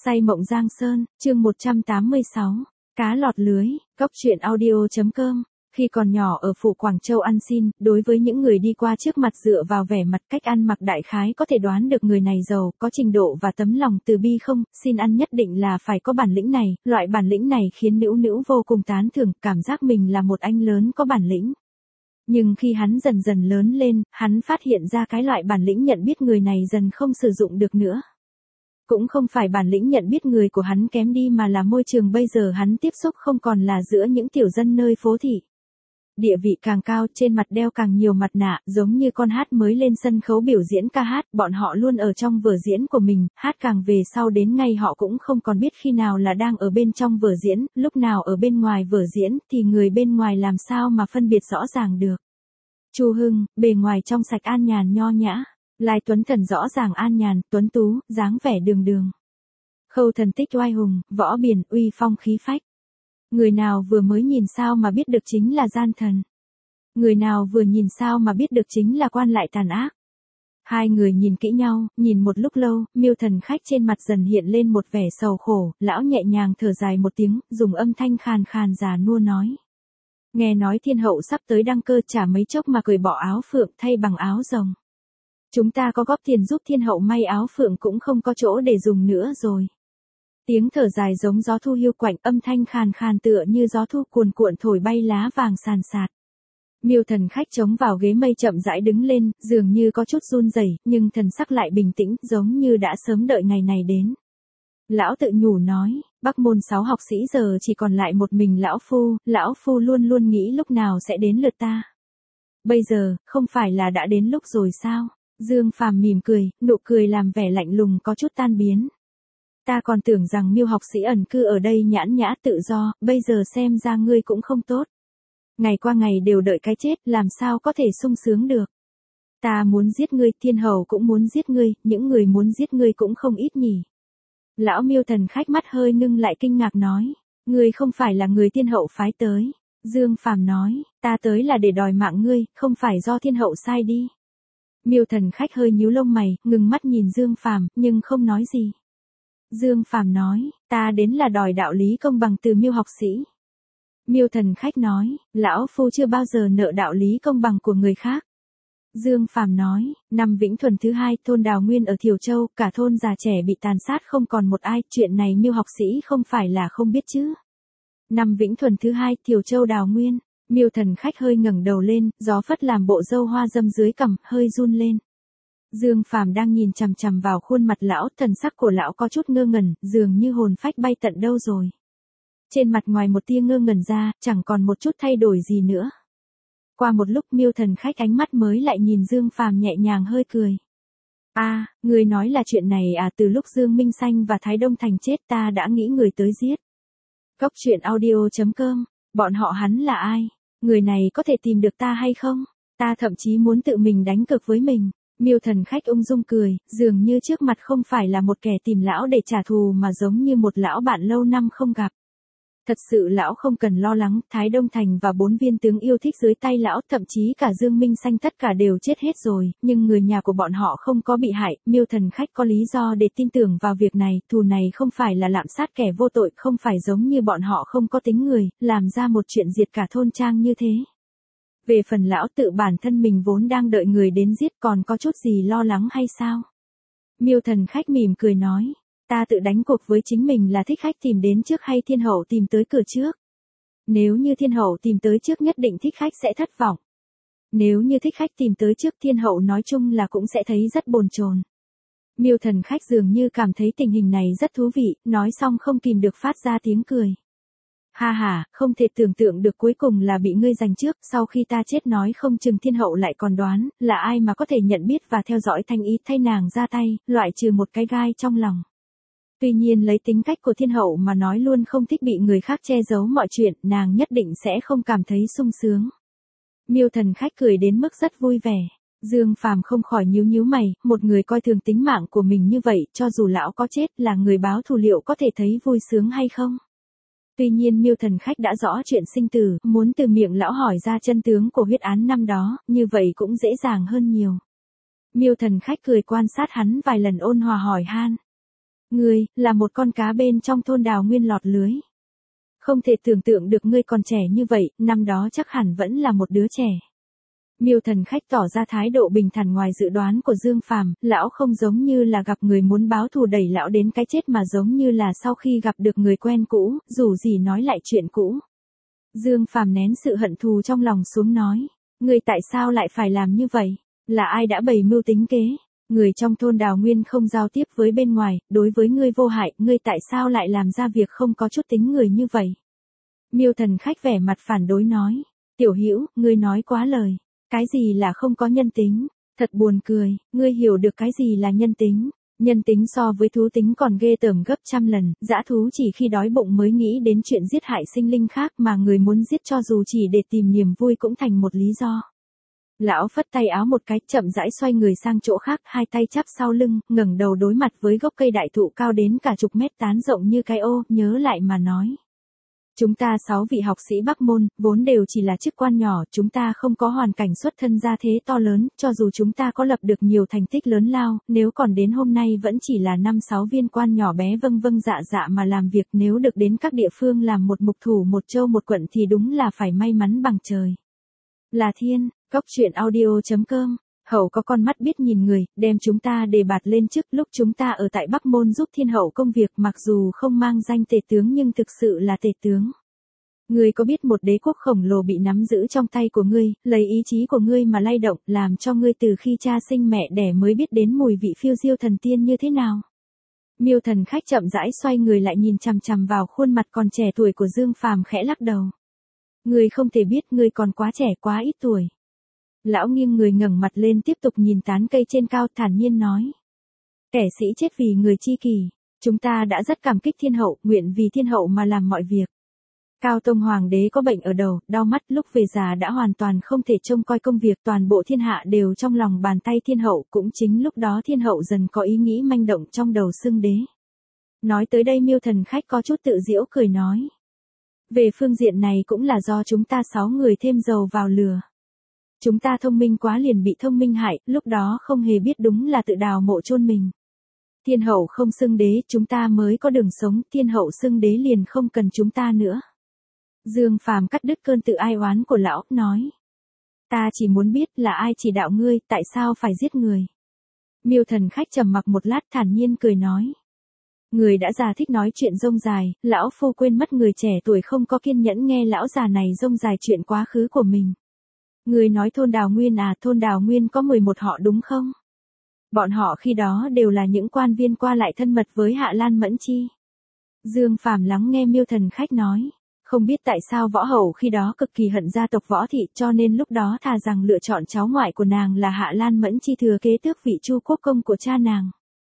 Say mộng Giang Sơn, chương 186, cá lọt lưới, cóc truyện audio.com. Khi còn nhỏ ở phủ Quảng Châu ăn xin, đối với những người đi qua trước mặt dựa vào vẻ mặt cách ăn mặc đại khái có thể đoán được người này giàu, có trình độ và tấm lòng từ bi không, xin ăn nhất định là phải có bản lĩnh này, loại bản lĩnh này khiến Nữu Nữu vô cùng tán thưởng, cảm giác mình là một anh lớn có bản lĩnh. Nhưng khi hắn dần dần lớn lên, hắn phát hiện ra cái loại bản lĩnh nhận biết người này dần không sử dụng được nữa. Cũng không phải bản lĩnh nhận biết người của hắn kém đi mà là môi trường bây giờ hắn tiếp xúc không còn là giữa những tiểu dân nơi phố thị. Địa vị càng cao, trên mặt đeo càng nhiều mặt nạ, giống như con hát mới lên sân khấu biểu diễn ca hát, bọn họ luôn ở trong vở diễn của mình, hát càng về sau đến ngay họ cũng không còn biết khi nào là đang ở bên trong vở diễn, lúc nào ở bên ngoài vở diễn, thì người bên ngoài làm sao mà phân biệt rõ ràng được. Chu Hưng, bề ngoài trong sạch an nhàn nho nhã. Lai Tuấn Thần rõ ràng an nhàn, tuấn tú, dáng vẻ đường đường. Khâu Thần tích oai hùng, võ biển, uy phong khí phách. Người nào vừa mới nhìn sao mà biết được chính là gian thần. Người nào vừa nhìn sao mà biết được chính là quan lại tàn ác. Hai người nhìn kỹ nhau, nhìn một lúc lâu, Miêu Thần khách trên mặt dần hiện lên một vẻ sầu khổ, lão nhẹ nhàng thở dài một tiếng, dùng âm thanh khàn khàn già nua nói. Nghe nói thiên hậu sắp tới đăng cơ, chả mấy chốc mà cởi bỏ áo phượng thay bằng áo rồng. Chúng ta có góp tiền giúp thiên hậu may áo phượng cũng không có chỗ để dùng nữa rồi. Tiếng thở dài giống gió thu hiu quạnh, âm thanh khàn khàn tựa như gió thu cuồn cuộn thổi bay lá vàng sàn sạt. Miêu Thần khách chống vào ghế mây chậm rãi đứng lên, dường như có chút run rẩy, nhưng thần sắc lại bình tĩnh, giống như đã sớm đợi ngày này đến. Lão tự nhủ nói, Bắc môn 6 học sĩ giờ chỉ còn lại một mình lão phu luôn luôn nghĩ lúc nào sẽ đến lượt ta. Bây giờ, không phải là đã đến lúc rồi sao? Dương Phàm mỉm cười, nụ cười làm vẻ lạnh lùng có chút tan biến. Ta còn tưởng rằng Miêu học sĩ ẩn cư ở đây nhãn nhã tự do, bây giờ xem ra ngươi cũng không tốt. Ngày qua ngày đều đợi cái chết, làm sao có thể sung sướng được. Ta muốn giết ngươi, thiên hầu cũng muốn giết ngươi, những người muốn giết ngươi cũng không ít nhỉ. Lão Miêu Thần khách mắt hơi ngưng lại kinh ngạc nói, ngươi không phải là người thiên hậu phái tới. Dương Phàm nói, ta tới là để đòi mạng ngươi, không phải do thiên hậu sai đi. Miêu Thần khách hơi nhíu lông mày, ngừng mắt nhìn Dương Phàm, nhưng không nói gì. Dương Phàm nói, ta đến là đòi đạo lý công bằng từ Miêu học sĩ. Miêu Thần khách nói, lão phu chưa bao giờ nợ đạo lý công bằng của người khác. Dương Phàm nói, năm Vĩnh Thuần thứ 2, thôn Đào Nguyên ở Thiều Châu, cả thôn già trẻ bị tàn sát không còn một ai, chuyện này Miêu học sĩ không phải là không biết chứ. Năm Vĩnh Thuần thứ 2, Thiều Châu Đào Nguyên. Miêu Thần khách hơi ngẩng đầu lên, gió phất làm bộ râu hoa dâm dưới cằm, hơi run lên. Dương Phàm đang nhìn chằm chằm vào khuôn mặt lão, thần sắc của lão có chút ngơ ngẩn, dường như hồn phách bay tận đâu rồi. Trên mặt ngoài một tia ngơ ngẩn ra, chẳng còn một chút thay đổi gì nữa. Qua một lúc Miêu Thần khách ánh mắt mới lại nhìn Dương Phàm nhẹ nhàng hơi cười. Người nói là chuyện này à, từ lúc Dương Minh Xanh và Thái Đông Thành chết ta đã nghĩ người tới giết. Cóc truyện audio.com, bọn họ hắn là ai? Người này có thể tìm được ta hay không? Ta thậm chí muốn tự mình đánh cược với mình. Miêu Thần khách ung dung cười, dường như trước mặt không phải là một kẻ tìm lão để trả thù mà giống như một lão bạn lâu năm không gặp. Thật sự lão không cần lo lắng, Thái Đông Thành và 4 viên tướng yêu thích dưới tay lão, thậm chí cả Dương Minh Xanh tất cả đều chết hết rồi, nhưng người nhà của bọn họ không có bị hại, Miêu Thần khách có lý do để tin tưởng vào việc này, thù này không phải là lạm sát kẻ vô tội, không phải giống như bọn họ không có tính người, làm ra một chuyện diệt cả thôn trang như thế. Về phần lão tự bản thân mình vốn đang đợi người đến giết, còn có chút gì lo lắng hay sao? Miêu Thần khách mỉm cười nói, ta tự đánh cuộc với chính mình là thích khách tìm đến trước hay thiên hậu tìm tới cửa trước. Nếu như thiên hậu tìm tới trước nhất định thích khách sẽ thất vọng. Nếu như thích khách tìm tới trước thiên hậu nói chung là cũng sẽ thấy rất bồn chồn. Miêu Thần khách dường như cảm thấy tình hình này rất thú vị, nói xong không kìm được phát ra tiếng cười. Ha ha, không thể tưởng tượng được cuối cùng là bị ngươi giành trước, sau khi ta chết nói không chừng thiên hậu lại còn đoán, là ai mà có thể nhận biết và theo dõi thanh ý thay nàng ra tay, loại trừ một cái gai trong lòng. Tuy nhiên lấy tính cách của thiên hậu mà nói luôn không thích bị người khác che giấu mọi chuyện, nàng nhất định sẽ không cảm thấy sung sướng. Miêu Thần khách cười đến mức rất vui vẻ. Dương Phàm không khỏi nhíu nhíu mày, một người coi thường tính mạng của mình như vậy, cho dù lão có chết là người báo thù liệu có thể thấy vui sướng hay không? Tuy nhiên Miêu Thần khách đã rõ chuyện sinh tử, muốn từ miệng lão hỏi ra chân tướng của huyết án năm đó, như vậy cũng dễ dàng hơn nhiều. Miêu Thần khách cười quan sát hắn vài lần ôn hòa hỏi han. Ngươi, là một con cá bên trong thôn Đào Nguyên lọt lưới. Không thể tưởng tượng được ngươi còn trẻ như vậy, năm đó chắc hẳn vẫn là một đứa trẻ. Miêu Thần Khách tỏ ra thái độ bình thản ngoài dự đoán của Dương Phàm, lão không giống như là gặp người muốn báo thù đẩy lão đến cái chết mà giống như là sau khi gặp được người quen cũ, dù gì nói lại chuyện cũ. Dương Phàm nén sự hận thù trong lòng xuống nói, ngươi tại sao lại phải làm như vậy? Là ai đã bày mưu tính kế? Người trong thôn Đào Nguyên không giao tiếp với bên ngoài, đối với ngươi vô hại, ngươi tại sao lại làm ra việc không có chút tính người như vậy? Miêu Thần Khách vẻ mặt phản đối nói, Tiểu Hữu, ngươi nói quá lời. Cái gì là không có nhân tính? Thật buồn cười, ngươi hiểu được cái gì là nhân tính? Nhân tính so với thú tính còn ghê tởm gấp trăm lần, dã thú chỉ khi đói bụng mới nghĩ đến chuyện giết hại sinh linh khác mà người muốn giết cho dù chỉ để tìm niềm vui cũng thành một lý do. Lão phất tay áo một cái, chậm rãi xoay người sang chỗ khác, hai tay chắp sau lưng, ngẩng đầu đối mặt với gốc cây đại thụ cao đến cả chục mét tán rộng như cái ô, nhớ lại mà nói. Chúng ta 6 vị học sĩ Bắc Môn, vốn đều chỉ là chức quan nhỏ, chúng ta không có hoàn cảnh xuất thân gia thế to lớn, cho dù chúng ta có lập được nhiều thành tích lớn lao, nếu còn đến hôm nay vẫn chỉ là 5-6 viên quan nhỏ bé vâng vâng dạ dạ mà làm việc, nếu được đến các địa phương làm một mục thủ một châu một quận thì đúng là phải may mắn bằng trời. Là thiên, Cốc Truyện Audio.com. Hậu có con mắt biết nhìn người, đem chúng ta đề bạt lên chức lúc chúng ta ở tại Bắc Môn giúp thiên hậu công việc mặc dù không mang danh tể tướng nhưng thực sự là tể tướng. Ngươi có biết một đế quốc khổng lồ bị nắm giữ trong tay của ngươi, lấy ý chí của ngươi mà lay động, làm cho ngươi từ khi cha sinh mẹ đẻ mới biết đến mùi vị phiêu diêu thần tiên như thế nào? Miêu Thần Khách chậm rãi xoay người lại nhìn chằm chằm vào khuôn mặt còn trẻ tuổi của Dương Phàm khẽ lắc đầu. Ngươi không thể biết, ngươi còn quá trẻ quá ít tuổi. Lão nghiêng người ngẩng mặt lên tiếp tục nhìn tán cây trên cao, thản nhiên nói. Kẻ sĩ chết vì người chi kỷ, chúng ta đã rất cảm kích thiên hậu, nguyện vì thiên hậu mà làm mọi việc. Cao Tông Hoàng đế có bệnh ở đầu, đau mắt, lúc về già đã hoàn toàn không thể trông coi công việc, toàn bộ thiên hạ đều trong lòng bàn tay thiên hậu, cũng chính lúc đó thiên hậu dần có ý nghĩ manh động trong đầu xưng đế. Nói tới đây Miêu Thần Khách có chút tự giễu cười nói. Về phương diện này cũng là do chúng ta 6 người thêm dầu vào lửa. Chúng ta thông minh quá liền bị thông minh hại, lúc đó không hề biết đúng là tự đào mộ chôn mình. Thiên hậu không xưng đế, chúng ta mới có đường sống, thiên hậu xưng đế liền không cần chúng ta nữa. Dương Phàm cắt đứt cơn tự ai oán của lão, nói. Ta chỉ muốn biết là ai chỉ đạo ngươi, tại sao phải giết người. Miêu Thần Khách trầm mặc một lát thản nhiên cười nói. Người đã già thích nói chuyện rông dài, lão phu quên mất người trẻ tuổi không có kiên nhẫn nghe lão già này rông dài chuyện quá khứ của mình. Người nói thôn Đào Nguyên à, thôn Đào Nguyên có 11 họ đúng không? Bọn họ khi đó đều là những quan viên qua lại thân mật với Hạ Lan Mẫn Chi. Dương Phàm lắng nghe Miêu Thần Khách nói. Không biết tại sao võ hậu khi đó cực kỳ hận gia tộc Võ Thị cho nên lúc đó thà rằng lựa chọn cháu ngoại của nàng là Hạ Lan Mẫn Chi thừa kế tước vị Chu Quốc công của cha nàng.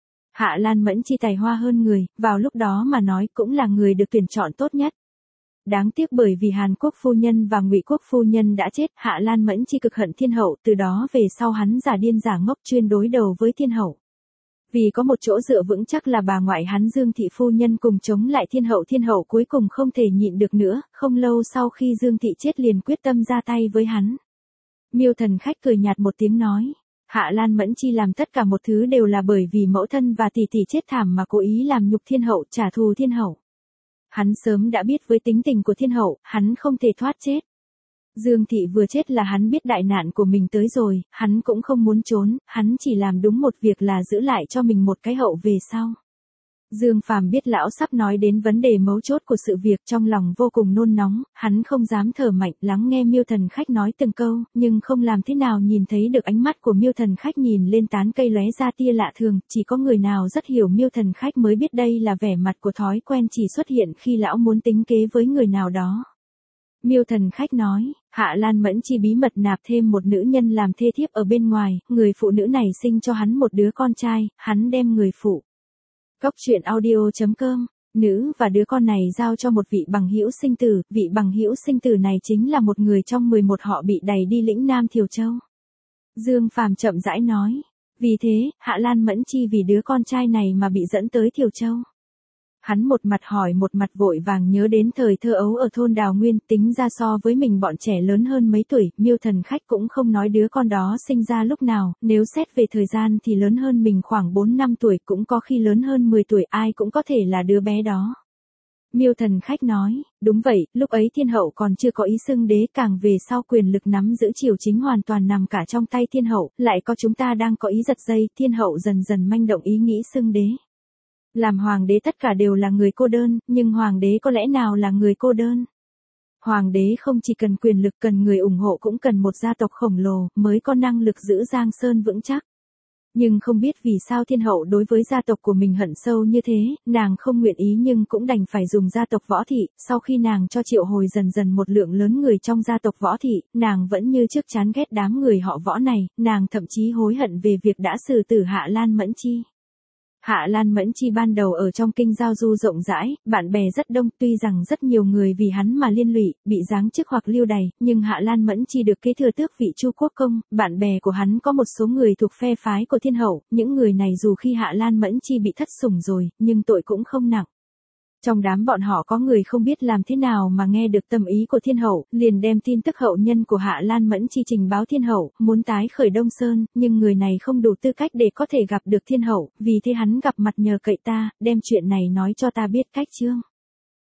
Hạ Lan Mẫn Chi tài hoa hơn người, vào lúc đó mà nói cũng là người được tuyển chọn tốt nhất. Đáng tiếc bởi vì Hàn Quốc phu nhân và Ngụy Quốc phu nhân đã chết, Hạ Lan Mẫn Chi cực hận thiên hậu, từ đó về sau hắn giả điên giả ngốc chuyên đối đầu với thiên hậu. Vì có một chỗ dựa vững chắc là bà ngoại hắn Dương Thị phu nhân cùng chống lại thiên hậu cuối cùng không thể nhịn được nữa, không lâu sau khi Dương Thị chết liền quyết tâm ra tay với hắn. Miêu Thần Khách cười nhạt một tiếng nói, Hạ Lan Mẫn Chi làm tất cả một thứ đều là bởi vì mẫu thân và tỷ tỷ chết thảm mà cố ý làm nhục thiên hậu, trả thù thiên hậu. Hắn sớm đã biết với tính tình của thiên hậu, hắn không thể thoát chết. Dương Thị vừa chết là hắn biết đại nạn của mình tới rồi, hắn cũng không muốn trốn, hắn chỉ làm đúng một việc là giữ lại cho mình một cái hậu về sau. Dương Phàm biết lão sắp nói đến vấn đề mấu chốt của sự việc, trong lòng vô cùng nôn nóng, hắn không dám thở mạnh, lắng nghe Miêu Thần Khách nói từng câu, nhưng không làm thế nào nhìn thấy được ánh mắt của Miêu Thần Khách nhìn lên tán cây lóe ra tia lạ thường, chỉ có người nào rất hiểu Miêu Thần Khách mới biết đây là vẻ mặt của thói quen chỉ xuất hiện khi lão muốn tính kế với người nào đó. Miêu Thần Khách nói, Hạ Lan Mẫn Chi bí mật nạp thêm một nữ nhân làm thê thiếp ở bên ngoài, người phụ nữ này sinh cho hắn một đứa con trai, hắn đem người phụ. Cốc Truyện Audio.com, nữ và đứa con này giao cho một vị bằng hữu sinh tử, vị bằng hữu sinh tử này chính là một người trong 11 họ bị đày đi lĩnh Nam Thiều Châu. Dương Phàm chậm rãi nói, vì thế, Hạ Lan Mẫn Chi vì đứa con trai này mà bị dẫn tới Thiều Châu. Hắn một mặt hỏi một mặt vội vàng nhớ đến thời thơ ấu ở thôn Đào Nguyên, tính ra so với mình bọn trẻ lớn hơn mấy tuổi, Miêu Thần Khách cũng không nói đứa con đó sinh ra lúc nào, nếu xét về thời gian thì lớn hơn mình khoảng 4-5 tuổi, cũng có khi lớn hơn 10 tuổi, ai cũng có thể là đứa bé đó. Miêu Thần Khách nói, đúng vậy, lúc ấy thiên hậu còn chưa có ý xưng đế, càng về sau quyền lực nắm giữ triều chính hoàn toàn nằm cả trong tay thiên hậu, lại có chúng ta đang có ý giật dây, thiên hậu dần dần manh động ý nghĩ xưng đế. Làm hoàng đế tất cả đều là người cô đơn, nhưng hoàng đế có lẽ nào là người cô đơn? Hoàng đế không chỉ cần quyền lực, cần người ủng hộ, cũng cần một gia tộc khổng lồ mới có năng lực giữ Giang Sơn vững chắc. Nhưng không biết vì sao thiên hậu đối với gia tộc của mình hận sâu như thế, nàng không nguyện ý nhưng cũng đành phải dùng gia tộc Võ Thị, sau khi nàng cho triệu hồi dần dần một lượng lớn người trong gia tộc Võ Thị, nàng vẫn như trước chán ghét đám người họ Võ này, nàng thậm chí hối hận về việc đã xử tử Hạ Lan Mẫn Chi. Hạ Lan Mẫn Chi ban đầu ở trong kinh giao du rộng rãi, bạn bè rất đông, tuy rằng rất nhiều người vì hắn mà liên lụy, bị giáng chức hoặc lưu đày, nhưng Hạ Lan Mẫn Chi được kế thừa tước vị Chu Quốc công, bạn bè của hắn có một số người thuộc phe phái của thiên hậu, những người này dù khi Hạ Lan Mẫn Chi bị thất sủng rồi, nhưng tội cũng không nặng. Trong đám bọn họ có người không biết làm thế nào mà nghe được tâm ý của thiên hậu, liền đem tin tức hậu nhân của Hạ Lan Mẫn Chi trình báo thiên hậu, muốn tái khởi Đông Sơn, nhưng người này không đủ tư cách để có thể gặp được thiên hậu, vì thế hắn gặp mặt nhờ cậy ta, đem chuyện này nói cho ta biết cách chương.